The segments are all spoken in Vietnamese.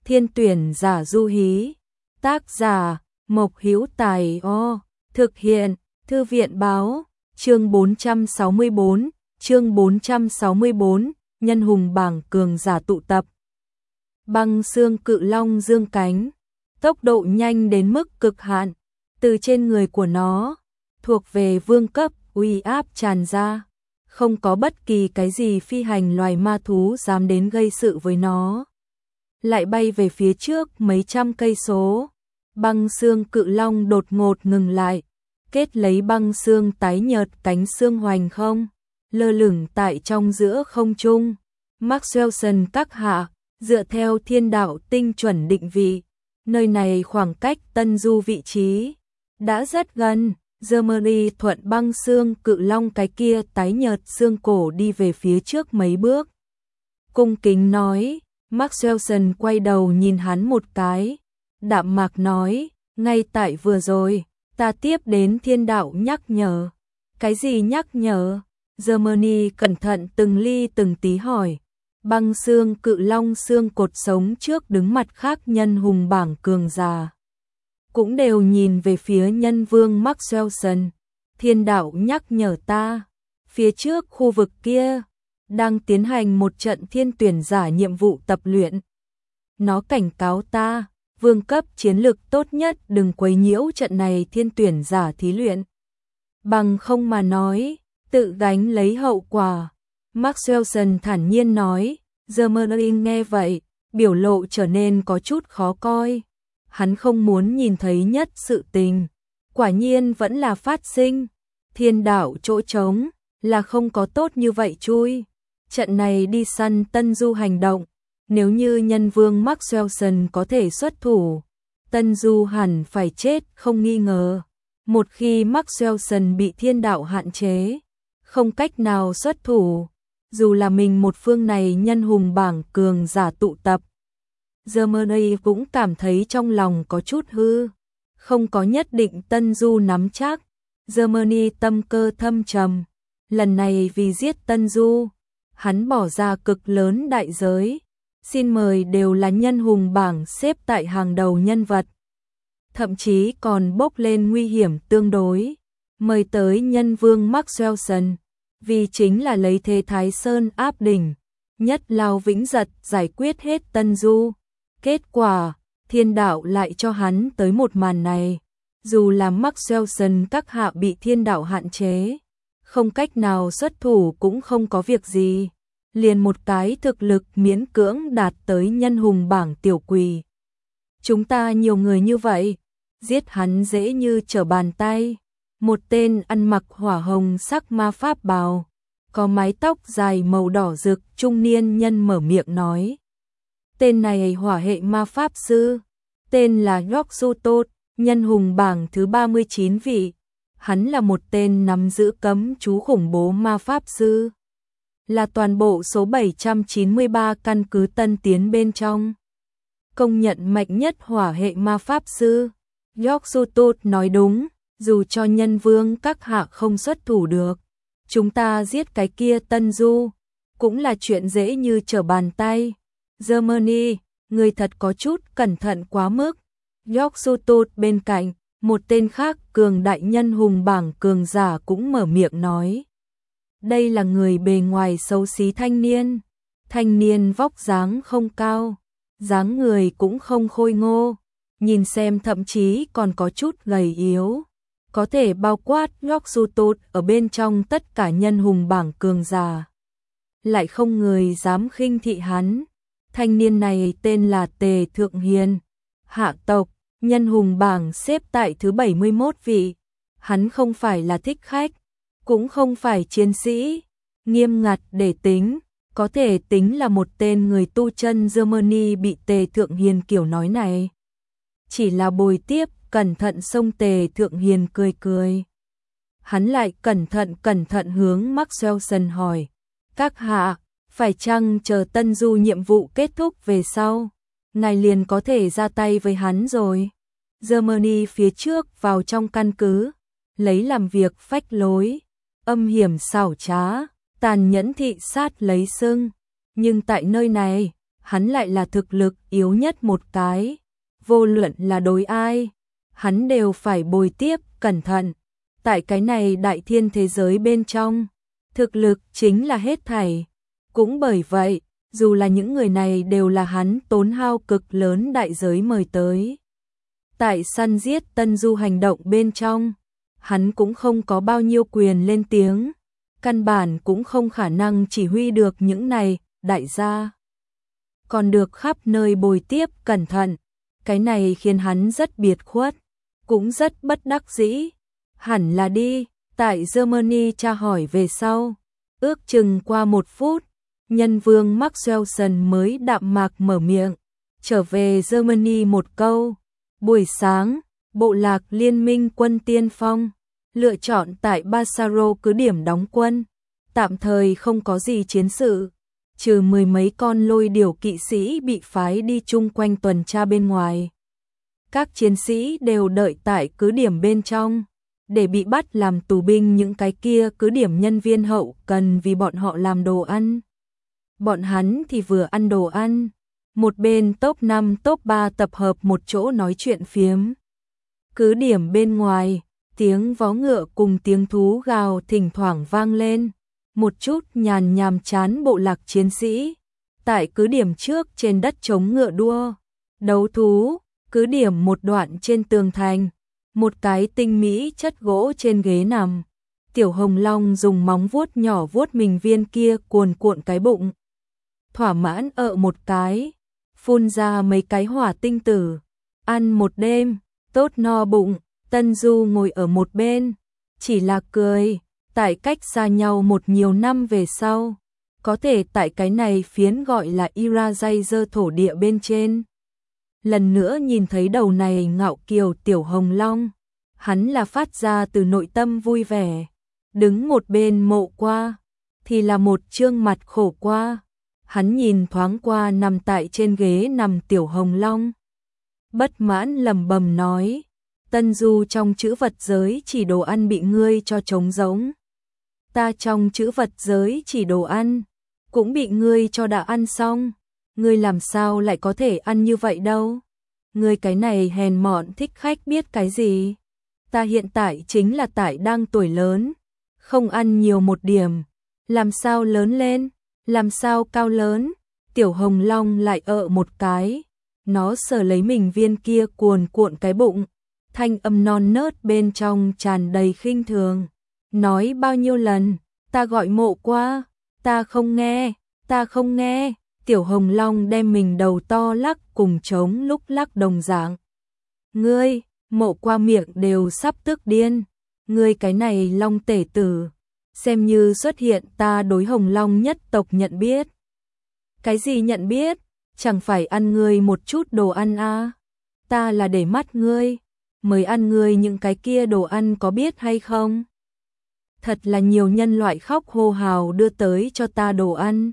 Thiên tuyển giả Du Hí. Tác giả Mộc Hữu Tài. Thực hiện Thư viện báo. Chương 464, nhân hùng bảng cường giả tụ tập. Băng xương cự long dương cánh, tốc độ nhanh đến mức cực hạn, từ trên người của nó, thuộc về vương cấp, uy áp tràn ra, không có bất kỳ cái gì phi hành loài ma thú dám đến gây sự với nó. Lại bay về phía trước mấy trăm cây số, băng xương cự long đột ngột ngừng lại, kết lấy băng xương tái nhợt cánh xương hoành không, lơ lửng tại trong giữa không trung. Maxwellson các hạ, dựa theo thiên đạo tinh chuẩn định vị, nơi này khoảng cách Tân Du vị trí đã rất gần. Germany thuận băng xương cự long cái kia tái nhợt xương cổ đi về phía trước mấy bước. Cung kính nói. Maxwellson quay đầu nhìn hắn một cái, đạm mạc nói, ngay tại vừa rồi, ta tiếp đến thiên đạo nhắc nhở. Cái gì nhắc nhở? Germany cẩn thận từng ly từng tí hỏi. Băng xương cự long xương cột sống trước đứng mặt khác nhân hùng bảng cường giả, cũng đều nhìn về phía nhân vương Maxwellson. Thiên đạo nhắc nhở ta, phía trước khu vực kia đang tiến hành một trận thiên tuyển giả nhiệm vụ tập luyện. Nó cảnh cáo ta, vương cấp chiến lực tốt nhất đừng quấy nhiễu trận này thiên tuyển giả thí luyện. Bằng không mà nói, tự gánh lấy hậu quả. Maxwellson thản nhiên nói. Germany nghe vậy, biểu lộ trở nên có chút khó coi. Hắn không muốn nhìn thấy nhất sự tình, quả nhiên vẫn là phát sinh. Thiên đạo chỗ trống, là không có tốt như vậy chui. Trận này đi săn Tân Du hành động, nếu như nhân vương Maxwellson có thể xuất thủ, Tân Du hẳn phải chết không nghi ngờ. Một khi Maxwellson bị thiên đạo hạn chế, không cách nào xuất thủ, dù là mình một phương này nhân hùng bảng cường giả tụ tập, Germany cũng cảm thấy trong lòng có chút hư, không có nhất định Tân Du nắm chắc. Germany tâm cơ thâm trầm, lần này vì giết Tân Du, hắn bỏ ra cực lớn đại giới, xin mời đều là nhân hùng bảng xếp tại hàng đầu nhân vật, thậm chí còn bốc lên nguy hiểm tương đối, mời tới nhân vương Maxwellson, vì chính là lấy thế Thái Sơn áp đỉnh, nhất lao vĩnh giật giải quyết hết Tân Du. Kết quả, thiên đạo lại cho hắn tới một màn này, dù là Maxwellson các hạ bị thiên đạo hạn chế, không cách nào xuất thủ cũng không có việc gì, liền một cái thực lực miễn cưỡng đạt tới nhân hùng bảng tiểu quỳ. Chúng ta nhiều người như vậy, giết hắn dễ như trở bàn tay. Một tên ăn mặc hỏa hồng sắc ma pháp bào, có mái tóc dài màu đỏ rực trung niên nhân mở miệng nói. Tên này hỏa hệ ma pháp sư, tên là Yorksutot, nhân hùng bảng thứ 39 vị. Hắn là một tên nắm giữ cấm chú khủng bố ma pháp sư, là toàn bộ số 793 căn cứ tân tiến bên trong công nhận mạnh nhất hỏa hệ ma pháp sư. Yorksutot nói đúng, dù cho nhân vương các hạ không xuất thủ được, chúng ta giết cái kia Tân Du cũng là chuyện dễ như trở bàn tay. Germany, người thật có chút cẩn thận quá mức. Yorksutot bên cạnh, một tên khác cường đại nhân hùng bảng cường giả cũng mở miệng nói. Đây là người bề ngoài xấu xí thanh niên vóc dáng không cao, dáng người cũng không khôi ngô, nhìn xem thậm chí còn có chút gầy yếu, có thể bao quát Yorksutot ở bên trong tất cả nhân hùng bảng cường giả. Lại không người dám khinh thị hắn. Thanh niên này tên là Tề Thượng Hiền, hạ tộc, nhân hùng bảng xếp tại thứ 71 vị. Hắn không phải là thích khách, cũng không phải chiến sĩ, nghiêm ngặt để tính, có thể tính là một tên người tu chân Germany bị Tề Thượng Hiền kiểu nói này. Chỉ là bồi tiếp, cẩn thận xông Tề Thượng Hiền cười cười. Hắn lại cẩn thận hướng Maxwellson hỏi, các hạ, phải chăng chờ Tân Du nhiệm vụ kết thúc về sau, ngài liền có thể ra tay với hắn rồi. Germany phía trước vào trong căn cứ, lấy làm việc phách lối, âm hiểm xảo trá, tàn nhẫn thị sát lấy sưng. Nhưng tại nơi này, hắn lại là thực lực yếu nhất một cái, vô luận là đối ai, hắn đều phải bồi tiếp cẩn thận. Tại cái này đại thiên thế giới bên trong, thực lực chính là hết thảy. Cũng bởi vậy, dù là những người này đều là hắn tốn hao cực lớn đại giới mời tới. Tại săn giết Tân Du hành động bên trong, hắn cũng không có bao nhiêu quyền lên tiếng, căn bản cũng không khả năng chỉ huy được những này, đại gia. Còn được khắp nơi bồi tiếp cẩn thận, cái này khiến hắn rất biệt khuất, cũng rất bất đắc dĩ. Hẳn là đi, tại Germany tra hỏi về sau, ước chừng qua 1 phút, nhân vương Maxwellson mới đạm mạc mở miệng, trở về Germany một câu. Buổi sáng, bộ lạc liên minh quân tiên phong, lựa chọn tại Basaro cứ điểm đóng quân, tạm thời không có gì chiến sự, trừ 10 mấy con lôi điểu kỵ sĩ bị phái đi chung quanh tuần tra bên ngoài. Các chiến sĩ đều đợi tại cứ điểm bên trong, để bị bắt làm tù binh những cái kia cứ điểm nhân viên hậu cần vì bọn họ làm đồ ăn. Bọn hắn thì vừa ăn đồ ăn, một bên top 5 top 3 tập hợp một chỗ nói chuyện phiếm. Cứ điểm bên ngoài, tiếng vó ngựa cùng tiếng thú gào thỉnh thoảng vang lên, một chút nhàm chán bộ lạc chiến sĩ. Tại cứ điểm trước trên đất trống ngựa đua, đấu thú, cứ điểm một đoạn trên tường thành, một cái tinh mỹ chất gỗ trên ghế nằm. Tiểu Hồng Long dùng móng vuốt nhỏ vuốt mình viên kia cuồn cuộn cái bụng. Thỏa mãn một cái, phun ra mấy cái hỏa tinh tử, ăn một đêm, tốt no bụng. Tân Du ngồi ở một bên, chỉ là cười, tại cách xa nhau một nhiều năm về sau, có thể tại cái này phiến gọi là Irajazer thổ địa bên trên. Lần nữa nhìn thấy đầu này ngạo kiều Tiểu Hồng Long, hắn là phát ra từ nội tâm vui vẻ. Đứng một bên Mộ Qua, thì là một trương mặt khổ qua. Hắn nhìn thoáng qua nằm tại trên ghế nằm Tiểu Hồng Long, bất mãn lẩm bẩm nói, Tân Du trong chữ vật giới chỉ đồ ăn bị ngươi cho trống rỗng. Ta trong chữ vật giới chỉ đồ ăn, cũng bị ngươi cho đã ăn xong. Ngươi làm sao lại có thể ăn như vậy đâu? Ngươi cái này hèn mọn thích khách biết cái gì? Ta hiện tại chính là tại đang tuổi lớn, không ăn nhiều một điểm, làm sao lớn lên, làm sao cao lớn? Tiểu Hồng Long lại một cái, nó sờ lấy mình viên kia cuồn cuộn cái bụng, thanh âm non nớt bên trong tràn đầy khinh thường. Nói bao nhiêu lần, ta gọi Mộ Qua, ta không nghe, ta không nghe. Tiểu Hồng Long đem mình đầu to lắc cùng trống lúc lắc đồng dạng. Ngươi, Mộ Qua miệng đều sắp tức điên. Ngươi cái này Long tể tử, xem như xuất hiện ta đối Hồng Long nhất tộc nhận biết. Cái gì nhận biết? Chẳng phải ăn ngươi một chút đồ ăn à? Ta là để mắt ngươi, mới ăn ngươi những cái kia đồ ăn có biết hay không? Thật là nhiều nhân loại khóc hô hào đưa tới cho ta đồ ăn.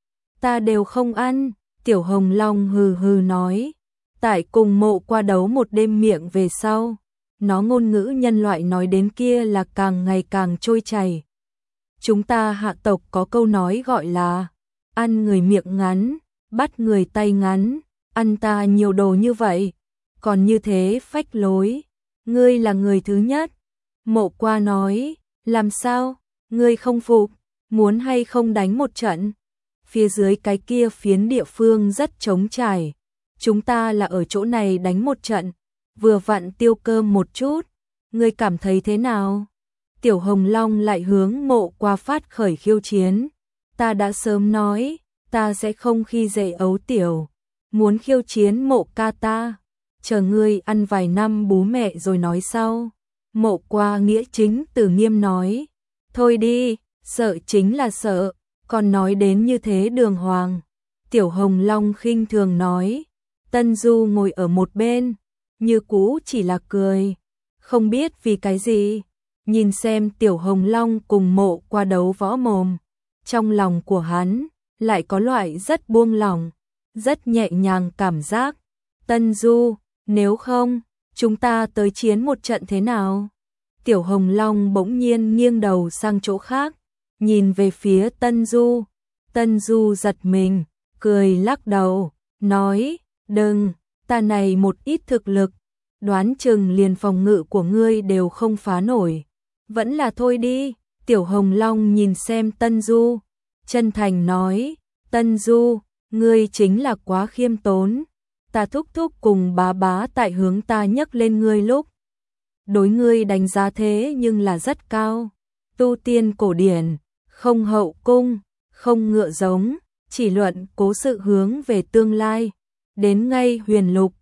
Ta đều không ăn, Tiểu Hồng Long hừ hừ nói. Tại cùng Mộ Qua đấu một đêm miệng về sau, nó ngôn ngữ nhân loại nói đến kia là càng ngày càng trôi chảy. Chúng ta hạ tộc có câu nói gọi là ăn người miệng ngắn, bắt người tay ngắn. Ăn ta nhiều đồ như vậy, còn như thế phách lối. Ngươi là người thứ nhất. Mộ Qua nói, làm sao, ngươi không phục, muốn hay không đánh một trận? Phía dưới cái kia phiến địa phương rất trống trải, chúng ta là ở chỗ này đánh một trận, vừa vặn tiêu cơm một chút, ngươi cảm thấy thế nào? Tiểu Hồng Long lại hướng Mộ Qua phát khởi khiêu chiến. Ta đã sớm nói, ta sẽ không khi dễ ấu tiểu, muốn khiêu chiến Mộ ca ta, chờ ngươi ăn vài năm bú mẹ rồi nói sau. Mộ Qua nghĩa chính từ nghiêm nói, thôi đi, sợ chính là sợ, còn nói đến như thế đường hoàng. Tiểu Hồng Long khinh thường nói. Tân Du ngồi ở một bên, như cũ chỉ là cười, không biết vì cái gì, nhìn xem Tiểu Hồng Long cùng Mộ Qua đấu võ mồm, trong lòng của hắn lại có loại rất buông lỏng, rất nhẹ nhàng cảm giác. Tân Du, nếu không, chúng ta tới chiến một trận thế nào? Tiểu Hồng Long bỗng nhiên nghiêng đầu sang chỗ khác, nhìn về phía Tân Du. Tân Du giật mình, cười lắc đầu, nói, đừng, ta này một ít thực lực, đoán chừng liền phòng ngự của ngươi đều không phá nổi. Vẫn là thôi đi, Tiểu Hồng Long nhìn xem Tân Du, chân thành nói, Tân Du, ngươi chính là quá khiêm tốn, ta thúc thúc cùng bá bá tại hướng ta nhấc lên ngươi lúc. Đối ngươi đánh giá thế nhưng là rất cao, tu tiên cổ điển, không hậu cung, không ngựa giống, chỉ luận cố sự hướng về tương lai, đến ngay huyền lục,